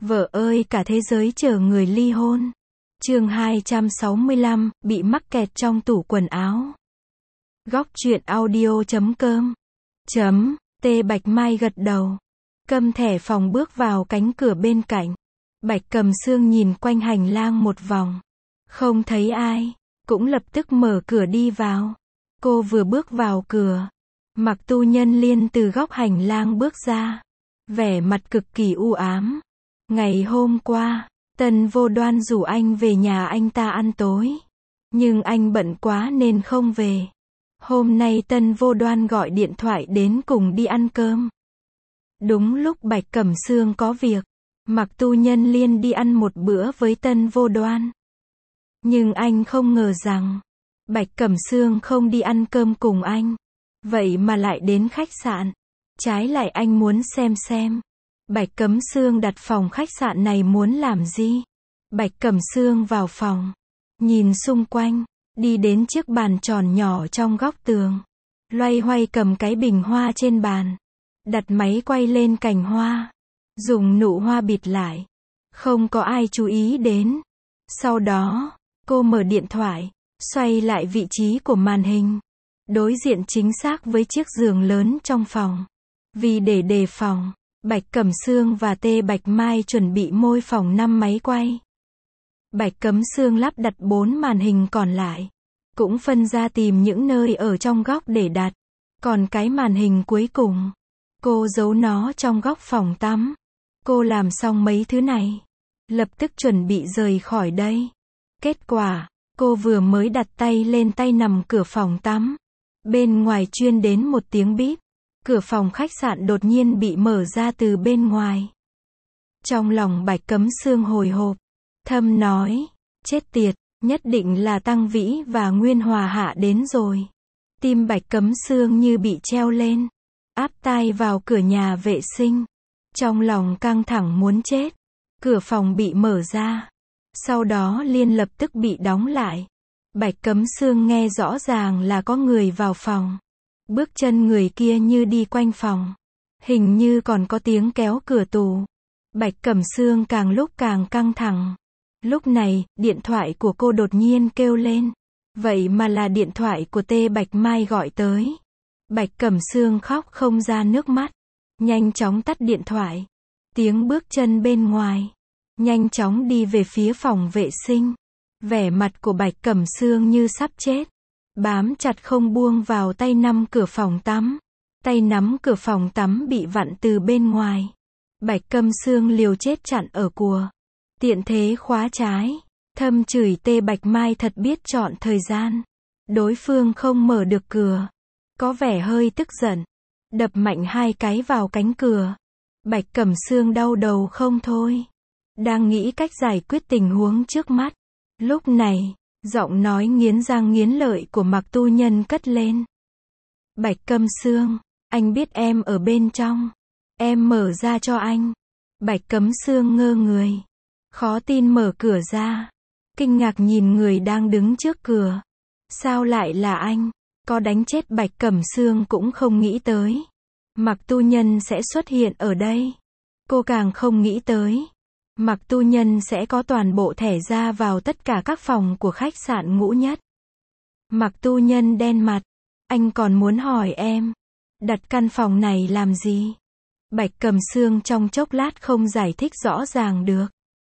Vợ ơi cả thế giới chờ người ly hôn. Chương 265, bị mắc kẹt trong tủ quần áo. Góc truyện audio.com. T Bạch Mai gật đầu. Cầm thẻ phòng bước vào cánh cửa bên cạnh. Bạch Cầm Sương nhìn quanh hành lang một vòng. Không thấy ai. Cũng lập tức mở cửa đi vào. Cô vừa bước vào cửa. Mặc Tu Nhân Liên từ góc hành lang bước ra. Vẻ mặt cực kỳ u ám. Ngày hôm qua, Tân Vô Đoan rủ anh về nhà anh ta ăn tối. Nhưng anh bận quá nên không về. Hôm nay Tân Vô Đoan gọi điện thoại đến cùng đi ăn cơm. Đúng lúc Bạch Cẩm Sương có việc, Mặc Tu Nhân Liên đi ăn một bữa với Tân Vô Đoan. Nhưng anh không ngờ rằng, Bạch Cẩm Sương không đi ăn cơm cùng anh. Vậy mà lại đến khách sạn. Trái lại anh muốn xem. Bạch Cẩm Sương đặt phòng khách sạn này muốn làm gì? Bạch Cẩm Sương vào phòng. Nhìn xung quanh. Đi đến chiếc bàn tròn nhỏ trong góc tường. Loay hoay cầm cái bình hoa trên bàn. Đặt máy quay lên cành hoa. Dùng nụ hoa bịt lại. Không có ai chú ý đến. Sau đó, cô mở điện thoại. Xoay lại vị trí của màn hình. Đối diện chính xác với chiếc giường lớn trong phòng. Vì để đề phòng, Bạch Cẩm Sương và T Bạch Mai chuẩn bị môi phòng 5 máy quay. Bạch Cẩm Sương lắp đặt 4 màn hình còn lại. Cũng phân ra tìm những nơi ở trong góc để đặt. Còn cái màn hình cuối cùng, cô giấu nó trong góc phòng tắm. Cô làm xong mấy thứ này. Lập tức chuẩn bị rời khỏi đây. Kết quả, cô vừa mới đặt tay lên tay nằm cửa phòng tắm. Bên ngoài truyền đến một tiếng bíp. Cửa phòng khách sạn đột nhiên bị mở ra từ bên ngoài. Trong lòng Bạch Cẩm Sương hồi hộp. Thầm nói, chết tiệt, nhất định là Tăng Vĩ và Nguyên Hòa Hạ đến rồi. Tim Bạch Cẩm Sương như bị treo lên. Áp tai vào cửa nhà vệ sinh. Trong lòng căng thẳng muốn chết. Cửa phòng bị mở ra. Sau đó liền lập tức bị đóng lại. Bạch Cẩm Sương nghe rõ ràng là có người vào phòng. Bước chân người kia như đi quanh phòng. Hình như còn có tiếng kéo cửa tủ. Bạch Cẩm Sương càng lúc càng căng thẳng. Lúc này, điện thoại của cô đột nhiên kêu lên. Vậy mà là điện thoại của T Bạch Mai gọi tới. Bạch Cẩm Sương khóc không ra nước mắt. Nhanh chóng tắt điện thoại. Tiếng bước chân bên ngoài. Nhanh chóng đi về phía phòng vệ sinh. Vẻ mặt của Bạch Cẩm Sương như sắp chết. Bám chặt không buông vào tay nắm cửa phòng tắm. Tay nắm cửa phòng tắm bị vặn từ bên ngoài. Bạch Cẩm Sương liều chết chặn ở cùa. Tiện thế khóa trái. Thầm chửi T Bạch Mai thật biết chọn thời gian. Đối phương không mở được cửa. Có vẻ hơi tức giận. Đập mạnh 2 cái vào cánh cửa. Bạch Cẩm Sương đau đầu không thôi. Đang nghĩ cách giải quyết tình huống trước mắt. Lúc này, giọng nói nghiến răng nghiến lợi của Mặc Tu Nhân cất lên. Bạch Cẩm Sương, anh biết em ở bên trong. Em mở ra cho anh. Bạch Cẩm Sương ngơ người. Khó tin mở cửa ra. Kinh ngạc nhìn người đang đứng trước cửa. Sao lại là anh? Có đánh chết Bạch Cẩm Sương cũng không nghĩ tới. Mặc Tu Nhân sẽ xuất hiện ở đây. Cô càng không nghĩ tới. Mặc Tu Nhân sẽ có toàn bộ thẻ ra vào tất cả các phòng của khách sạn Ngũ Nhất. Mặc Tu Nhân đen mặt. Anh còn muốn hỏi em. Đặt căn phòng này làm gì? Bạch Cẩm Sương trong chốc lát không giải thích rõ ràng được.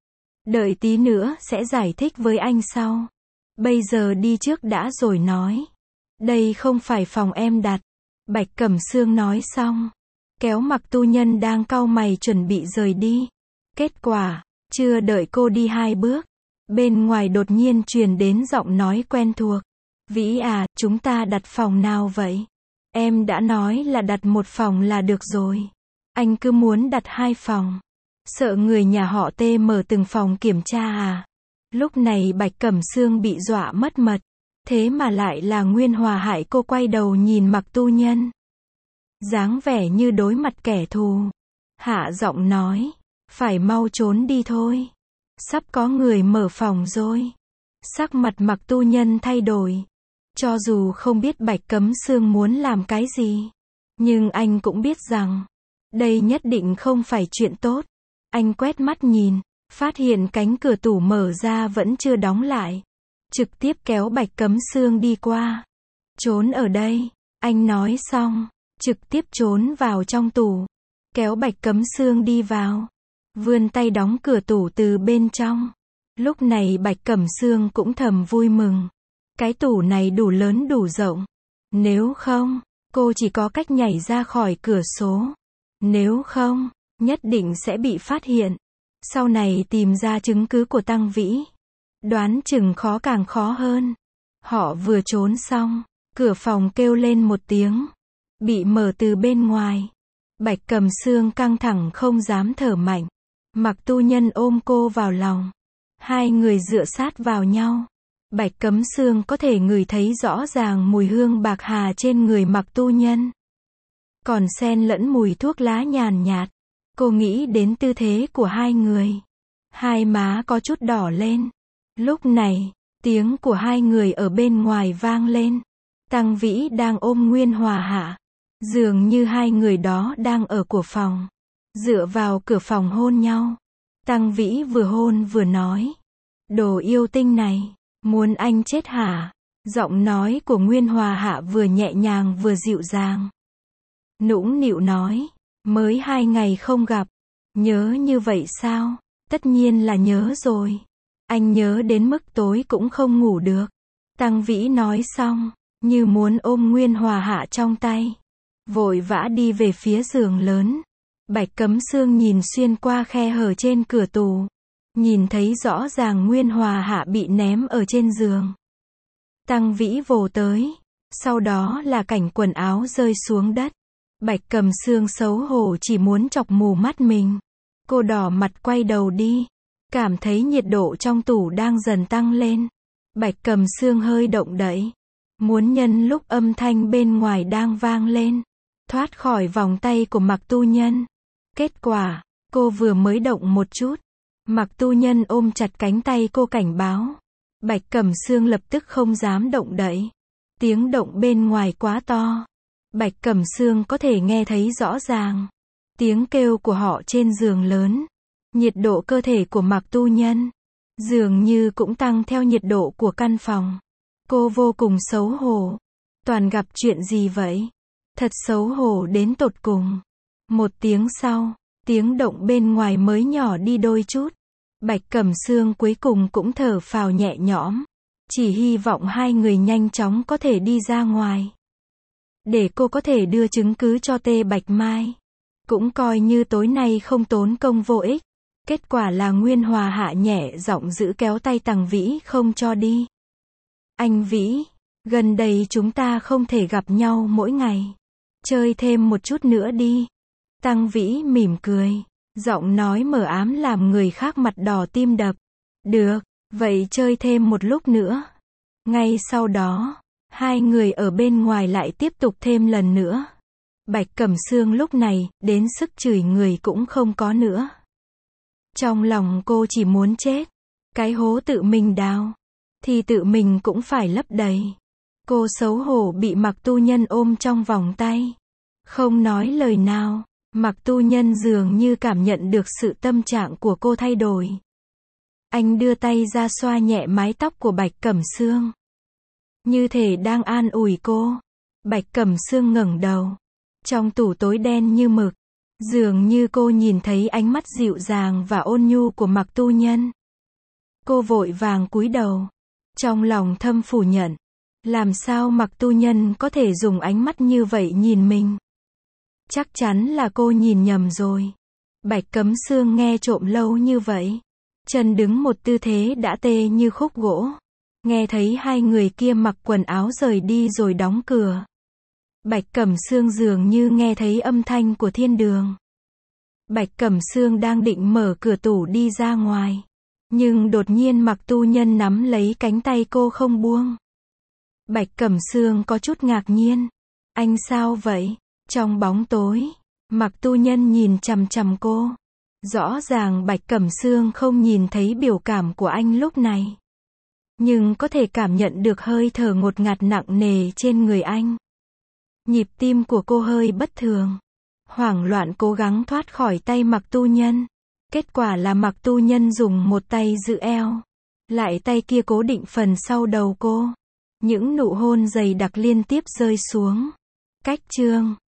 Đợi tí nữa sẽ giải thích với anh sau. Bây giờ đi trước đã rồi nói. Đây không phải phòng em đặt. Bạch Cẩm Sương nói xong. Kéo Mặc Tu Nhân đang cau mày chuẩn bị rời đi. Kết quả, chưa đợi cô đi 2 bước. Bên ngoài đột nhiên truyền đến giọng nói quen thuộc. Vĩ à, chúng ta đặt phòng nào vậy? Em đã nói là đặt 1 phòng là được rồi. Anh cứ muốn đặt 2 phòng. Sợ người nhà họ T mở từng phòng kiểm tra à? Lúc này Bạch Cẩm Sương bị dọa mất mật. Thế mà lại là Nguyên Hòa Hại. Cô quay đầu nhìn Mặc Tu Nhân. Dáng vẻ như đối mặt kẻ thù. Hạ giọng nói. Phải mau trốn đi thôi. Sắp có người mở phòng rồi. Sắc mặt Mặc Tu Nhân thay đổi. Cho dù không biết Bạch Cẩm Sương muốn làm cái gì. Nhưng anh cũng biết rằng. Đây nhất định không phải chuyện tốt. Anh quét mắt nhìn, phát hiện cánh cửa tủ mở ra vẫn chưa đóng lại. Trực tiếp kéo Bạch Cấm Xương đi qua. Trốn ở đây, anh nói xong, trực tiếp trốn vào trong tủ. Kéo Bạch Cấm Xương đi vào. Vươn tay đóng cửa tủ từ bên trong. Lúc này Bạch Cẩm Xương cũng thầm vui mừng. Cái tủ này đủ lớn đủ rộng. Nếu không, cô chỉ có cách nhảy ra khỏi cửa sổ. Nếu không, nhất định sẽ bị phát hiện. Sau này tìm ra chứng cứ của Tăng Vĩ. Đoán chừng khó càng khó hơn. Họ vừa trốn xong, cửa phòng kêu lên một tiếng. Bị mở từ bên ngoài. Bạch Cẩm Xương căng thẳng không dám thở mạnh. Mạc Tu Nhân ôm cô vào lòng. Hai người dựa sát vào nhau. Bạch Cấm Xương có thể ngửi thấy rõ ràng mùi hương bạc hà trên người Mạc Tu Nhân. Còn xen lẫn mùi thuốc lá nhàn nhạt. Cô nghĩ đến tư thế của hai người. Hai má có chút đỏ lên. Lúc này, tiếng của hai người ở bên ngoài vang lên. Tăng Vĩ đang ôm Nguyên Hòa Hạ. Dường như hai người đó đang ở của phòng. Dựa vào cửa phòng hôn nhau. Tăng Vĩ vừa hôn vừa nói. Đồ yêu tinh này, muốn anh chết hả? Giọng nói của Nguyên Hòa Hạ vừa nhẹ nhàng vừa dịu dàng. Nũng nịu nói. Mới 2 ngày không gặp. Nhớ như vậy sao? Tất nhiên là nhớ rồi. Anh nhớ đến mức tối cũng không ngủ được. Tăng Vĩ nói xong, như muốn ôm Nguyên Hòa Hạ trong tay. Vội vã đi về phía giường lớn. Bạch Cấm Xương nhìn xuyên qua khe hở trên cửa tủ. Nhìn thấy rõ ràng Nguyên Hòa Hạ bị ném ở trên giường. Tăng Vĩ vồ tới. Sau đó là cảnh quần áo rơi xuống đất. Bạch Cẩm Xương xấu hổ chỉ muốn chọc mù mắt mình. Cô đỏ mặt quay đầu đi. Cảm thấy nhiệt độ trong tủ đang dần tăng lên. Bạch Cẩm Xương hơi động đậy. Muốn nhân lúc âm thanh bên ngoài đang vang lên. Thoát khỏi vòng tay của Mạc Tu Nhân. Kết quả, cô vừa mới động một chút. Mạc Tu Nhân ôm chặt cánh tay cô cảnh báo. Bạch Cẩm Xương lập tức không dám động đậy. Tiếng động bên ngoài quá to. Bạch Cẩm Xương có thể nghe thấy rõ ràng. Tiếng kêu của họ trên giường lớn. Nhiệt độ cơ thể của Mạc Tu Nhân dường như cũng tăng theo nhiệt độ của căn phòng. Cô vô cùng xấu hổ. Toàn gặp chuyện gì vậy? Thật xấu hổ đến tột cùng. Một tiếng sau, tiếng động bên ngoài mới nhỏ đi đôi chút. Bạch Cẩm Xương cuối cùng cũng thở phào nhẹ nhõm. Chỉ hy vọng hai người nhanh chóng có thể đi ra ngoài. Để cô có thể đưa chứng cứ cho Tê Bạch Mai. Cũng coi như tối nay không tốn công vô ích. Kết quả là Nguyên Hòa Hạ nhẹ giọng giữ kéo tay Tăng Vĩ không cho đi. Anh Vĩ, gần đây chúng ta không thể gặp nhau mỗi ngày. Chơi thêm một chút nữa đi. Tăng Vĩ mỉm cười. Giọng nói mờ ám làm người khác mặt đỏ tim đập. Được, vậy chơi thêm một lúc nữa. Ngay sau đó, hai người ở bên ngoài lại tiếp tục thêm lần nữa. Bạch Cẩm Xương lúc này, đến sức chửi người cũng không có nữa. Trong lòng cô chỉ muốn chết. Cái hố tự mình đào, thì tự mình cũng phải lấp đầy. Cô xấu hổ bị Mạc Tu Nhân ôm trong vòng tay. Không nói lời nào. Mạc Tu Nhân dường như cảm nhận được sự tâm trạng của cô thay đổi. Anh đưa tay ra xoa nhẹ mái tóc của Bạch Cẩm Xương. Như thể đang an ủi cô. Bạch Cẩm Xương ngẩng đầu. Trong tủ tối đen như mực. Dường như cô nhìn thấy ánh mắt dịu dàng và ôn nhu của Mạc Tu Nhân. Cô vội vàng cúi đầu. Trong lòng thầm phủ nhận. Làm sao Mạc Tu Nhân có thể dùng ánh mắt như vậy nhìn mình? Chắc chắn là cô nhìn nhầm rồi. Bạch Cấm Xương nghe trộm lâu như vậy. Chân đứng một tư thế đã tê như khúc gỗ. Nghe thấy hai người kia mặc quần áo rời đi rồi đóng cửa. Bạch Cẩm Xương dường như nghe thấy âm thanh của thiên đường. Bạch Cẩm Xương đang định mở cửa tủ đi ra ngoài. Nhưng đột nhiên Mạc Tu Nhân nắm lấy cánh tay cô không buông. Bạch Cẩm Xương có chút ngạc nhiên. Anh sao vậy? Trong bóng tối, Mạc Tu Nhân nhìn chằm chằm cô. Rõ ràng Bạch Cẩm Xương không nhìn thấy biểu cảm của anh lúc này. Nhưng có thể cảm nhận được hơi thở ngột ngạt nặng nề trên người anh. Nhịp tim của cô hơi bất thường. Hoảng loạn cố gắng thoát khỏi tay Mạc Tu Nhân. Kết quả là Mạc Tu Nhân dùng một tay giữ eo, lại tay kia cố định phần sau đầu cô. Những nụ hôn dày đặc liên tiếp rơi xuống. Cách chương